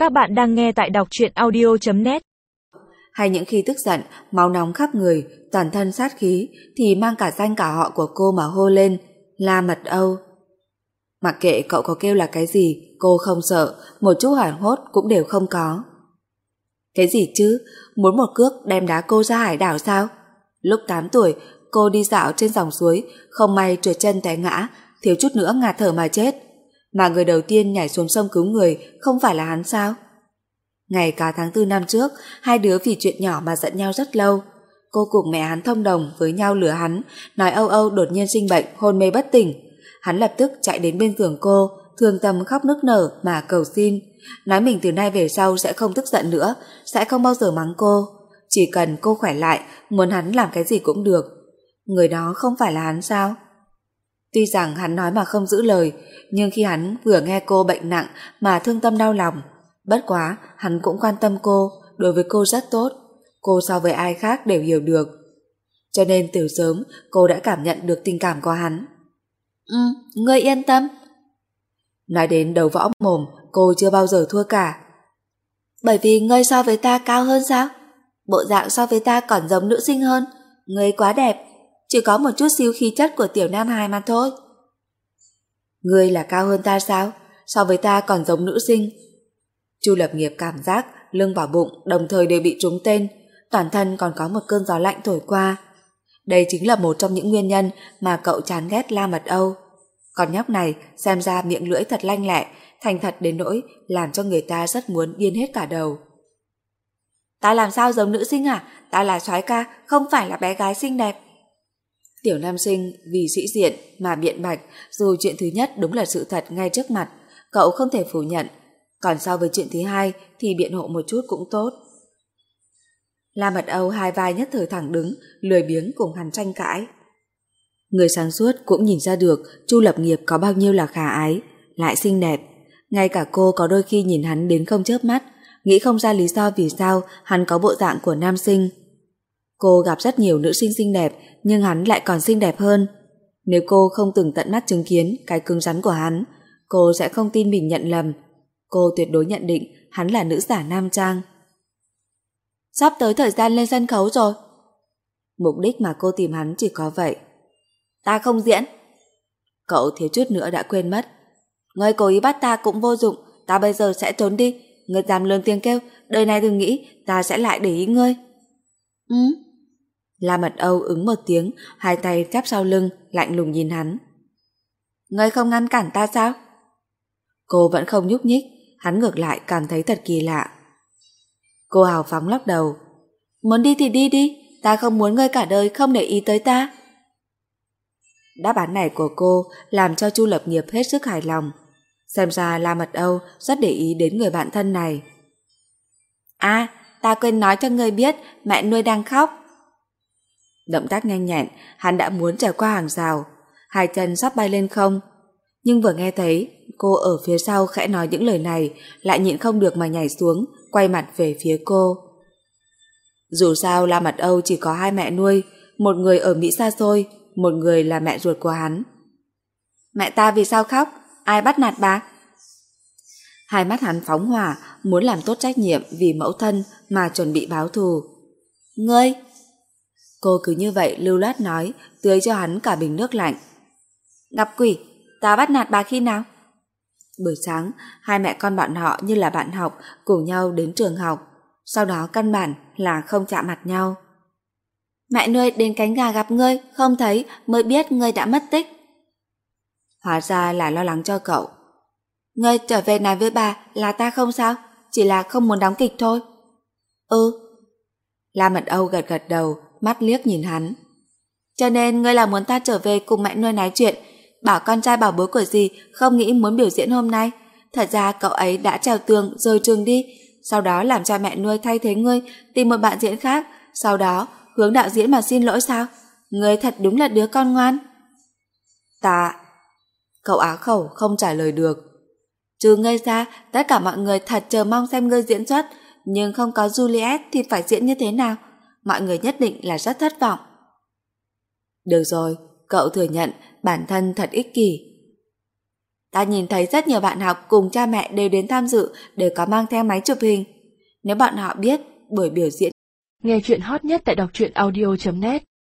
Các bạn đang nghe tại đọc truyện audio.net. Hay những khi tức giận, máu nóng khắp người, toàn thân sát khí, thì mang cả danh cả họ của cô mà hô lên, La Mật Âu. Mặc kệ cậu có kêu là cái gì, cô không sợ, một chút hoảng hốt cũng đều không có. Cái gì chứ, muốn một cước đem đá cô ra hải đảo sao? Lúc 8 tuổi, cô đi dạo trên dòng suối, không may trượt chân té ngã, thiếu chút nữa ngạt thở mà chết. Mà người đầu tiên nhảy xuống sông cứu người không phải là hắn sao? Ngày cả tháng 4 năm trước, hai đứa vì chuyện nhỏ mà giận nhau rất lâu. Cô cùng mẹ hắn thông đồng với nhau lừa hắn, nói Âu Âu đột nhiên sinh bệnh, hôn mê bất tỉnh. Hắn lập tức chạy đến bên giường cô, thương tâm khóc nức nở mà cầu xin, nói mình từ nay về sau sẽ không tức giận nữa, sẽ không bao giờ mắng cô, chỉ cần cô khỏe lại, muốn hắn làm cái gì cũng được. Người đó không phải là hắn sao? Tuy rằng hắn nói mà không giữ lời, nhưng khi hắn vừa nghe cô bệnh nặng mà thương tâm đau lòng, bất quá hắn cũng quan tâm cô, đối với cô rất tốt, cô so với ai khác đều hiểu được. Cho nên từ sớm cô đã cảm nhận được tình cảm của hắn. Ngươi yên tâm. Nói đến đầu võ mồm, cô chưa bao giờ thua cả. Bởi vì ngươi so với ta cao hơn sao? Bộ dạng so với ta còn giống nữ sinh hơn. Ngươi quá đẹp, chỉ có một chút xíu khí chất của tiểu nam hài mà thôi. Ngươi là cao hơn ta sao? So với ta còn giống nữ sinh. Chu Lập Nghiệp cảm giác lưng vào bụng đồng thời đều bị trúng tên, toàn thân còn có một cơn gió lạnh thổi qua. Đây chính là một trong những nguyên nhân mà cậu chán ghét La Mật Âu. Còn nhóc này xem ra miệng lưỡi thật lanh lẹ, thành thật đến nỗi làm cho người ta rất muốn điên hết cả đầu. Ta làm sao giống nữ sinh à? Ta là soái ca, không phải là bé gái xinh đẹp. Tiểu nam sinh vì sĩ diện mà biện bạch, dù chuyện thứ nhất đúng là sự thật ngay trước mặt, cậu không thể phủ nhận. Còn so với chuyện thứ hai thì biện hộ một chút cũng tốt. La Mật Âu hai vai nhất thời thẳng đứng, lười biếng cùng hắn tranh cãi. Người sáng suốt cũng nhìn ra được Chu Lập Nghiệp có bao nhiêu là khả ái, lại xinh đẹp. Ngay cả cô có đôi khi nhìn hắn đến không chớp mắt, nghĩ không ra lý do vì sao hắn có bộ dạng của nam sinh. Cô gặp rất nhiều nữ sinh xinh đẹp, nhưng hắn lại còn xinh đẹp hơn. Nếu cô không từng tận mắt chứng kiến cái cứng rắn của hắn, cô sẽ không tin mình nhận lầm. Cô tuyệt đối nhận định hắn là nữ giả nam trang. Sắp tới thời gian lên sân khấu rồi. Mục đích mà cô tìm hắn chỉ có vậy. Ta không diễn. Cậu thiếu chút nữa đã quên mất. Ngươi cố ý bắt ta cũng vô dụng, ta bây giờ sẽ trốn đi. Ngươi dám lớn tiếng kêu, đời này đừng nghĩ ta sẽ lại để ý ngươi. La Mật Âu ứng một tiếng, hai tay chắp sau lưng, lạnh lùng nhìn hắn. Ngươi không ngăn cản ta sao? Cô vẫn không nhúc nhích, hắn ngược lại cảm thấy thật kỳ lạ. Cô hào phóng lắc đầu. Muốn đi thì đi đi, ta không muốn ngươi cả đời không để ý tới ta. Đáp án này của cô làm cho Chu Lập Nghiệp hết sức hài lòng. Xem ra La Mật Âu rất để ý đến người bạn thân này. Ta quên nói cho ngươi biết, mẹ nuôi đang khóc. Động tác nhanh nhẹn, hắn đã muốn trèo qua hàng rào, hai chân sắp bay lên không. Nhưng vừa nghe thấy cô ở phía sau khẽ nói những lời này, lại nhịn không được mà nhảy xuống, quay mặt về phía cô. Dù sao La Mật Âu chỉ có hai mẹ nuôi, một người ở Mỹ xa xôi, một người là mẹ ruột của hắn. Mẹ ta vì sao khóc? Ai bắt nạt bà? Hai mắt hắn phóng hỏa, muốn làm tốt trách nhiệm vì mẫu thân mà chuẩn bị báo thù. Ngươi! Cô cứ như vậy lưu loát nói, tưới cho hắn cả bình nước lạnh. Gặp quỷ, ta bắt nạt bà khi nào? Buổi sáng, hai mẹ con bọn họ như là bạn học cùng nhau đến trường học, sau đó căn bản là không chạm mặt nhau. Mẹ nuôi đến cánh gà gặp ngươi, không thấy mới biết ngươi đã mất tích. Hóa ra là lo lắng cho cậu. Ngươi trở về nói với bà là ta không sao, chỉ là không muốn đóng kịch thôi. La Mật Âu gật gật đầu, mắt liếc nhìn hắn. Cho nên ngươi là muốn ta trở về cùng mẹ nuôi nói chuyện, bảo con trai bảo bối của dì không nghĩ muốn biểu diễn hôm nay. Thật ra cậu ấy đã trèo tường rồi trường đi, sau đó làm cho mẹ nuôi thay thế ngươi tìm một bạn diễn khác, sau đó hướng đạo diễn mà xin lỗi sao? Ngươi thật đúng là đứa con ngoan. Cậu á khẩu không trả lời được. Trừ ngươi ra, tất cả mọi người thật chờ mong xem ngươi diễn xuất, nhưng không có Juliet thì phải diễn như thế nào? Mọi người nhất định là rất thất vọng. Được rồi, cậu thừa nhận bản thân thật ích kỷ. Ta nhìn thấy rất nhiều bạn học cùng cha mẹ đều đến tham dự, đều có mang theo máy chụp hình. Nếu bọn họ biết buổi biểu diễn. Nghe chuyện hot nhất tại đọc truyện audio.net